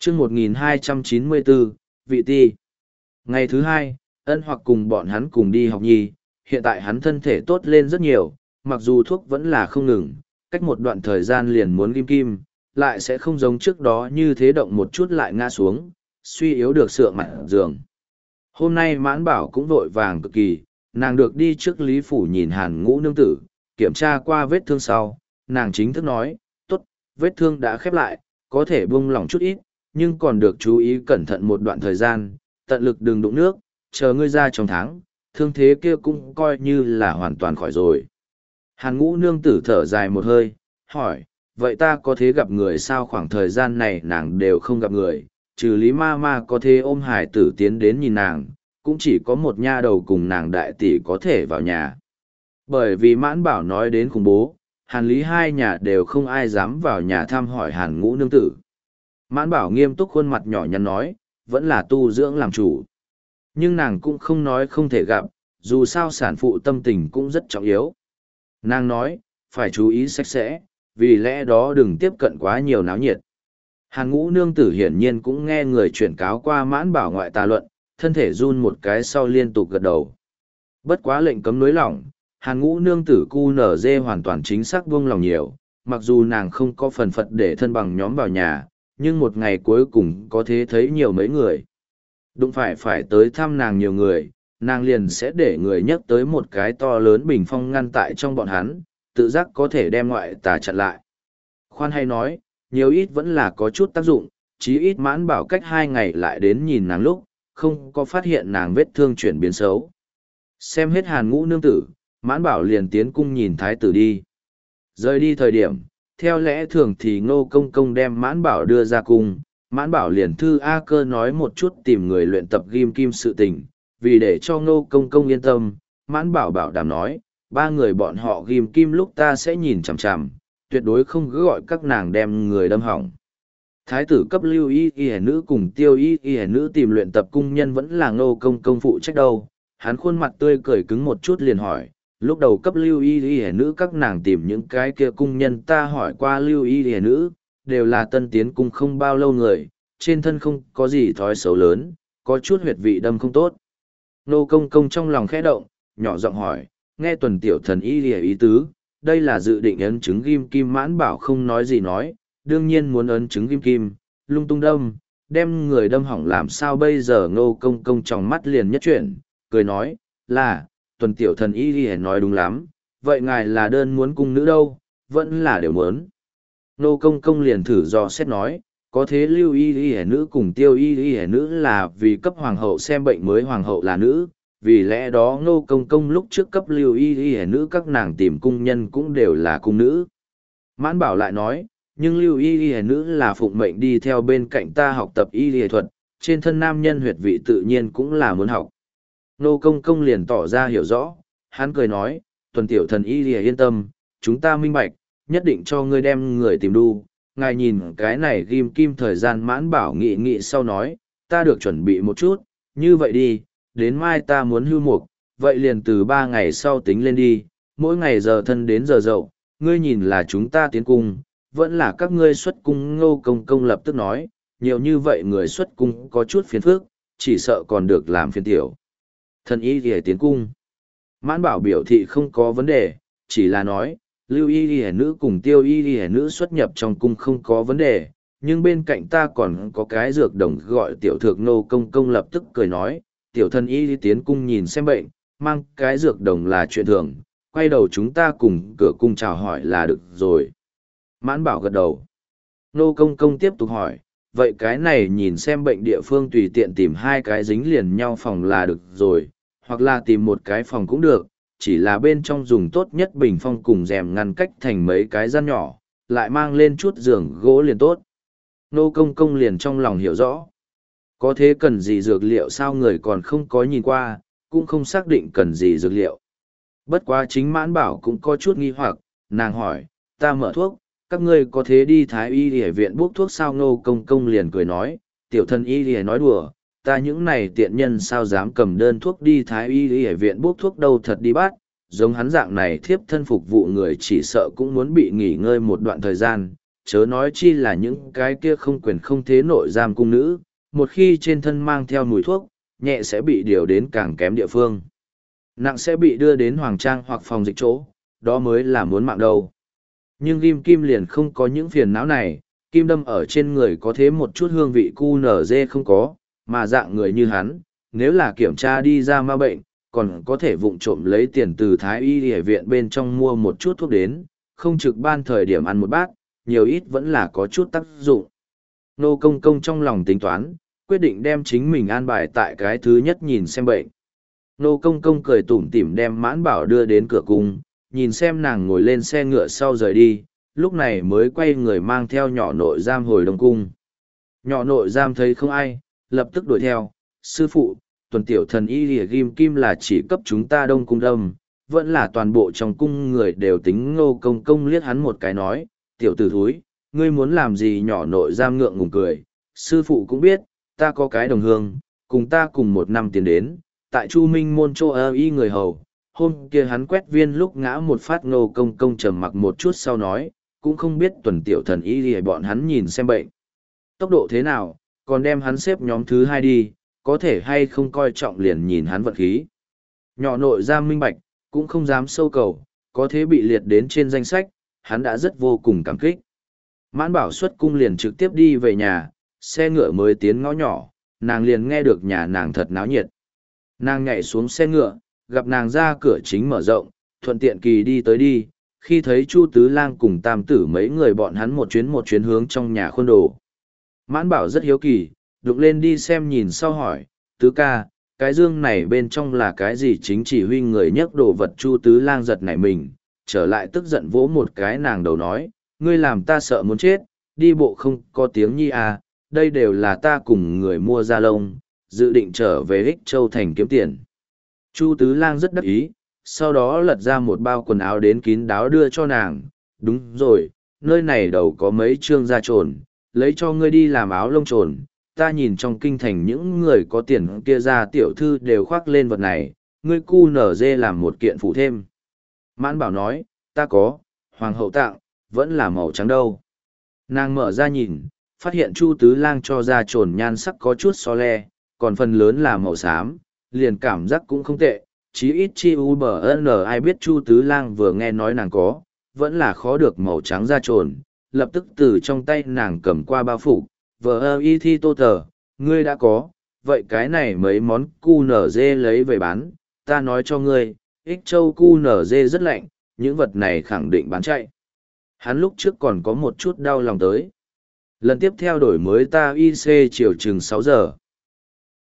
chương 1294, vị ti. Ngày thứ hai, Ân Hoặc cùng bọn hắn cùng đi học nhi, hiện tại hắn thân thể tốt lên rất nhiều, mặc dù thuốc vẫn là không ngừng, cách một đoạn thời gian liền muốn ghim kim, lại sẽ không giống trước đó như thế động một chút lại ngã xuống, suy yếu được sượng mặt giường. Hôm nay Mãn Bảo cũng vội vàng cực kỳ, nàng được đi trước Lý Phủ nhìn Hàn Ngũ nương tử, kiểm tra qua vết thương sau, nàng chính thức nói, tốt, vết thương đã khép lại, có thể buông lỏng chút ít, nhưng còn được chú ý cẩn thận một đoạn thời gian, tận lực đừng đụng nước, chờ ngươi ra trong tháng, thương thế kia cũng coi như là hoàn toàn khỏi rồi. Hàn Ngũ nương tử thở dài một hơi, hỏi, vậy ta có thể gặp người sao? Khoảng thời gian này nàng đều không gặp người, trừ Lý ma ma có thể ôm hải tử tiến đến nhìn nàng, cũng chỉ có một nha đầu cùng nàng đại tỷ có thể vào nhà. Bởi vì Mãn Bảo nói đến khủng bố, Hàn Lý hai nhà đều không ai dám vào nhà thăm hỏi Hàn Ngũ nương tử. Mãn Bảo nghiêm túc khuôn mặt nhỏ nhắn nói, vẫn là tu dưỡng làm chủ. Nhưng nàng cũng không nói không thể gặp, dù sao sản phụ tâm tình cũng rất trọng yếu. Nàng nói, phải chú ý sạch sẽ, vì lẽ đó đừng tiếp cận quá nhiều náo nhiệt. Hàn Ngũ nương tử hiển nhiên cũng nghe người chuyển cáo qua Mãn Bảo ngoại tà luận, thân thể run một cái sau liên tục gật đầu. Bất quá lệnh cấm nới lỏng, Hàn Ngũ nương tử cu nở dê hoàn toàn chính xác buông lòng nhiều, mặc dù nàng không có phần phật để thân bằng nhóm vào nhà, nhưng một ngày cuối cùng có thể thấy nhiều mấy người. Đụng phải tới thăm nàng nhiều người, nàng liền sẽ để người nhắc tới một cái to lớn bình phong ngăn tại trong bọn hắn, tự giác có thể đem ngoại tà chặn lại. Khoan hay nói, nhiều ít vẫn là có chút tác dụng, chí ít Mãn Bảo cách 2 ngày lại đến nhìn nàng lúc, không có phát hiện nàng vết thương chuyển biến xấu. Xem hết Hàn Ngũ nương tử, Mãn Bảo liền tiến cung nhìn thái tử đi. Rời đi thời điểm, theo lẽ thường thì Ngô Công Công đem Mãn Bảo đưa ra cung, Mãn Bảo liền thư A Cơ nói một chút tìm người luyện tập ghim kim sự tình, vì để cho Ngô Công Công yên tâm, Mãn Bảo bảo đảm nói, 3 người bọn họ ghim kim lúc ta sẽ nhìn chằm chằm, tuyệt đối không cứ gọi các nàng đem người đâm hỏng. Thái tử cấp Lưu Y Y nữ cùng Tiêu Y Y nữ tìm luyện tập cung nhân vẫn là Ngô Công Công phụ trách đâu. Hắn khuôn mặt tươi cười cứng một chút liền hỏi, lúc đầu cấp Lưu Y Y nữ các nàng tìm những cái kia cung nhân, ta hỏi qua Lưu Y Y nữ, đều là tân tiến cung không bao lâu người, trên thân không có gì thói xấu lớn, có chút huyệt vị đâm không tốt. Ngô Công Công trong lòng khẽ động, nhỏ giọng hỏi, nghe Tuần tiểu thần y ý tứ, đây là dự định ấn chứng ghim kim. Mãn Bảo không nói gì nói, đương nhiên muốn ấn chứng ghim kim, lung tung đâm, đem người đâm hỏng làm sao bây giờ. Ngô Công Công trong mắt liền nhất chuyển, cười nói, là, Tuần tiểu thần y nói đúng lắm, vậy ngài là đơn muốn cung nữ đâu, vẫn là đều muốn. Ngô Công Công liền thử dò xét nói, có thế Lưu Y nữ cùng Tiêu Y nữ là vì cấp hoàng hậu xem bệnh mới hoàng hậu là nữ, vì lẽ đó Ngô Công Công lúc trước cấp Lưu Y nữ các nàng tìm cung nhân cũng đều là cung nữ. Mãn Bảo lại nói, nhưng Lưu Y nữ là phụng mệnh đi theo bên cạnh ta học tập y thuật, trên thân nam nhân huyệt vị tự nhiên cũng là muốn học. Ngô Công Công liền tỏ ra hiểu rõ, hắn cười nói, Tuần tiểu thần y yên tâm, chúng ta minh bạch, nhất định cho ngươi đem người tìm đu. Ngài nhìn cái này ghim kim thời gian. Mãn Bảo nghị sau nói, ta được chuẩn bị một chút, như vậy đi, đến mai ta muốn hưu mục, vậy liền từ 3 ngày sau tính lên đi, mỗi ngày giờ thân đến giờ dậu, ngươi nhìn là chúng ta tiến cung, vẫn là các ngươi xuất cung. Ngô Công Công lập tức nói, nhiều như vậy người xuất cung có chút phiền phức, chỉ sợ còn được làm phiền tiểu thần y thì tiến cung. Mãn Bảo biểu thị không có vấn đề, chỉ là nói, Lưu Y nữ cùng Tiêu Y nữ xuất nhập trong cung không có vấn đề, nhưng bên cạnh ta còn có cái dược đồng gọi tiểu thược. Ngô Công Công lập tức cười nói, tiểu thần y tiến cung nhìn xem bệnh, mang cái dược đồng là chuyện thường, quay đầu chúng ta cùng cửa cung chào hỏi là được rồi. Mãn Bảo gật đầu. Ngô Công Công tiếp tục hỏi, vậy cái này nhìn xem bệnh địa phương tùy tiện tìm 2 cái dính liền nhau phòng là được rồi, hoặc là tìm một cái phòng cũng được, chỉ là bên trong dùng tốt nhất bình phong cùng rèm ngăn cách thành mấy cái gian nhỏ, lại mang lên chút giường gỗ liền tốt. Ngô Công Công liền trong lòng hiểu rõ. Có thế cần gì dược liệu sao người còn không có nhìn qua, cũng không xác định cần gì dược liệu. Bất quá chính Mãn Bảo cũng có chút nghi hoặc, nàng hỏi, ta mở thuốc, các ngươi có thế đi Thái Y Y viện bốc thuốc sao? Ngô Công Công liền cười nói, tiểu thần Y Y nói đùa, ta những này tiện nhân sao dám cầm đơn thuốc đi Thái Y Y viện bốc thuốc đâu, thật đi bắt, giống hắn dạng này thiếp thân phục vụ người chỉ sợ cũng muốn bị nghỉ ngơi một đoạn thời gian, chớ nói chi là những cái kia không quyền không thế nội giam cung nữ, một khi trên thân mang theo mùi thuốc, nhẹ sẽ bị điều đến càng kém địa phương. Nặng sẽ bị đưa đến hoàng trang hoặc phòng dịch chỗ, đó mới là muốn mạng đâu. Nhưng Kim Kim liền không có những phiền não này, kim đâm ở trên người có thế một chút hương vị cu nở dê không có, mà dạng người như hắn, nếu là kiểm tra đi ra ma bệnh, còn có thể vụng trộm lấy tiền từ Thái Y Y viện bên trong mua một chút thuốc đến, không trực ban thời điểm ăn một bát, nhiều ít vẫn là có chút tác dụng. Nô Công Công trong lòng tính toán, quyết định đem chính mình an bài tại cái thứ nhất nhìn xem bệnh. Nô Công Công cười tủm tỉm đem Mãn Bảo đưa đến cửa cung, nhìn xem nàng ngồi lên xe ngựa sau rời đi, lúc này mới quay người mang theo nhỏ nội giam hồi Đông Cung. Nhỏ nội giam thấy không ai, lập tức đuổi theo, sư phụ, tuần tiểu thần y lìa ghim kim là chỉ cấp chúng ta Đông Cung đâm, vẫn là toàn bộ trong cung người đều tính. Ngô Công Công liếc hắn một cái nói, tiểu tử thúi, ngươi muốn làm gì? Nhỏ nội giam ngượng ngùng cười, sư phụ cũng biết, ta có cái đồng hương, cùng ta cùng một năm tiền đến, tại Chu Minh môn Châu Ơ y người hầu, hôm kia hắn quét viên lúc ngã một phát. Ngô Công Công trầm mặc một chút sau nói, cũng không biết tuần tiểu thần y lìa bọn hắn nhìn xem bệnh tốc độ thế nào, còn đem hắn xếp nhóm thứ hai đi, có thể hay không coi trọng liền nhìn hắn vận khí. Nhỏ nội giam minh bạch, cũng không dám sâu cầu, có thế bị liệt đến trên danh sách, hắn đã rất vô cùng cảm kích. Mãn Bảo xuất cung liền trực tiếp đi về nhà, xe ngựa mới tiến ngõ nhỏ, nàng liền nghe được nhà nàng thật náo nhiệt. Nàng nhảy xuống xe ngựa, gặp nàng ra cửa chính mở rộng, thuận tiện kỳ đi tới đi, khi thấy Chu Tứ Lang cùng Tam Tử mấy người bọn hắn một chuyến hướng trong nhà khuôn đồ. Mãn Bảo rất hiếu kỳ, đụng lên đi xem nhìn sau hỏi, Tứ ca, cái dương này bên trong là cái gì? Chính chỉ huy người nhấc đồ vật. Chu Tứ Lang giật nảy mình, trở lại tức giận vỗ một cái nàng đầu nói, ngươi làm ta sợ muốn chết, đi bộ không có tiếng nhi à, đây đều là ta cùng người mua da lông, dự định trở về Ích Châu thành kiếm tiền. Chu Tứ Lang rất đắc ý, sau đó lật ra một bao quần áo đến kín đáo đưa cho nàng, đúng rồi, nơi này đầu có mấy trương da trồn, lấy cho ngươi đi làm áo lông trồn. Ta nhìn trong kinh thành những người có tiền kia ra tiểu thư đều khoác lên vật này, ngươi cu nở dê làm một kiện phụ thêm. Mãn Bảo nói, ta có, hoàng hậu tặng, vẫn là màu trắng đâu. Nàng mở ra nhìn, phát hiện Chu Tứ Lang cho ra trồn nhan sắc có chút so le, còn phần lớn là màu xám, liền cảm giác cũng không tệ, chí ít chi u bờ n ai biết. Chu Tứ Lang vừa nghe nói nàng có, vẫn là khó được màu trắng da trồn, lập tức từ trong tay nàng cầm qua bao phủ, vờ y thi tô tờ, ngươi đã có, vậy cái này mấy món cu nở dê lấy về bán, ta nói cho ngươi, Ích Châu cu nở dê rất lạnh, những vật này khẳng định bán chạy. Hắn lúc trước còn có một chút đau lòng tới. Lần tiếp theo đổi mới ta IC chiều chừng 6 giờ.